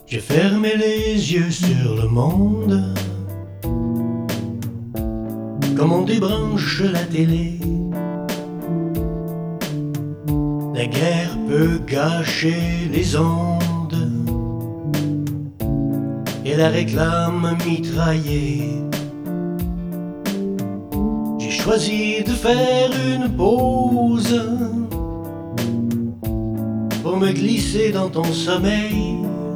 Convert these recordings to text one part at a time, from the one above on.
J'ai fermé les yeux sur le monde, comme on débranche la télé. La guerre peut gâcher les ondes et la réclame mitraillée. J'ai choisi de faire une pause pour me glisser dans ton sommeil.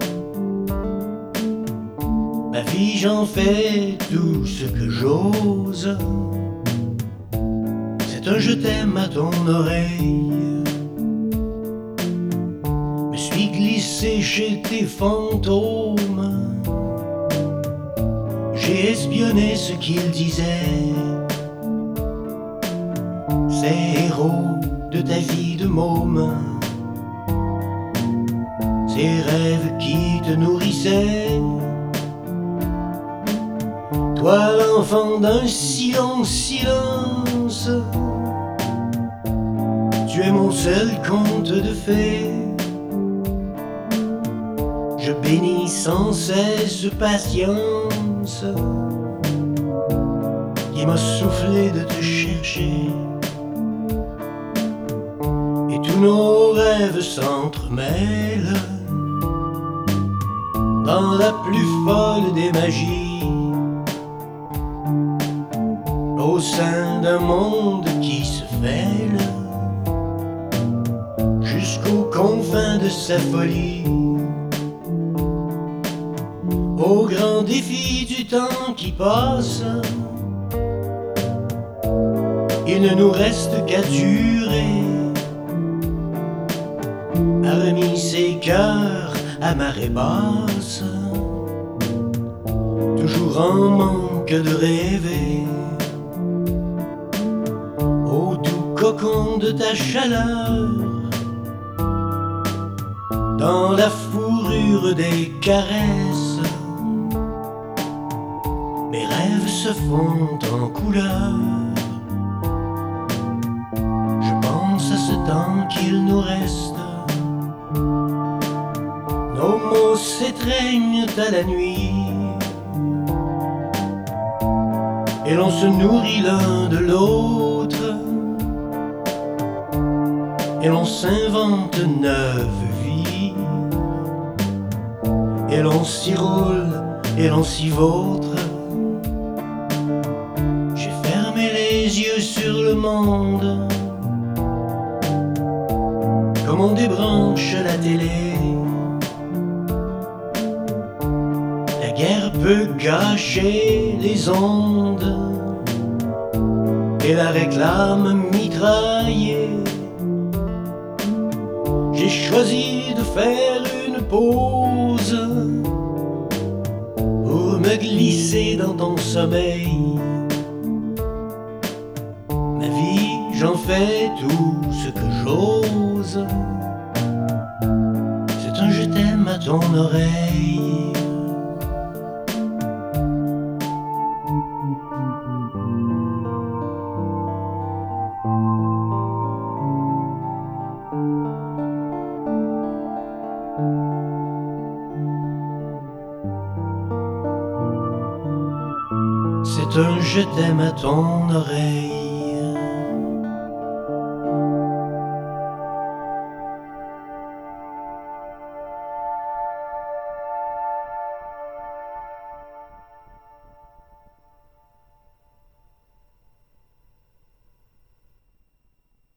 Ma vie, j'en fais tout ce que j'ose. C'est un je t'aime à ton oreille. Me suis glissé chez tes fantômes. J'ai espionné ce qu'ils disaient. Ces héros de ta vie de môme, ces rêves qui te nourrissaient. Toi l'enfant d'un silence, tu es mon seul conte de fées. Je bénis sans cesse patience qui m'a soufflé de te chercher. Et tous nos rêves s'entremêlent dans la plus folle des magies, au sein d'un monde qui se fêle jusqu'aux confins de sa folie. Au grand défi du temps qui passe, il ne nous reste qu'à durer, a remis ses cœurs à marée basse, toujours en manque de rêver. Au doux cocon de ta chaleur, dans la fourrure des caresses, mes rêves se font en couleur. Je pense à ce temps qu'il nous reste. Nos mots s'étreignent à la nuit et l'on se nourrit l'un de l'autre, et l'on s'invente neuve vie, et l'on s'y roule et l'on s'y vautre. J'ai fermé les yeux sur le monde, comme on débranche la télé. La guerre peut gâcher les ondes et la réclame mitraillée. J'ai choisi de faire une pause pour me glisser dans ton sommeil. Ma vie, j'en fais tout ce que j'ose. C'est un je t'aime à ton oreille. C'est un je t'aime à ton oreille.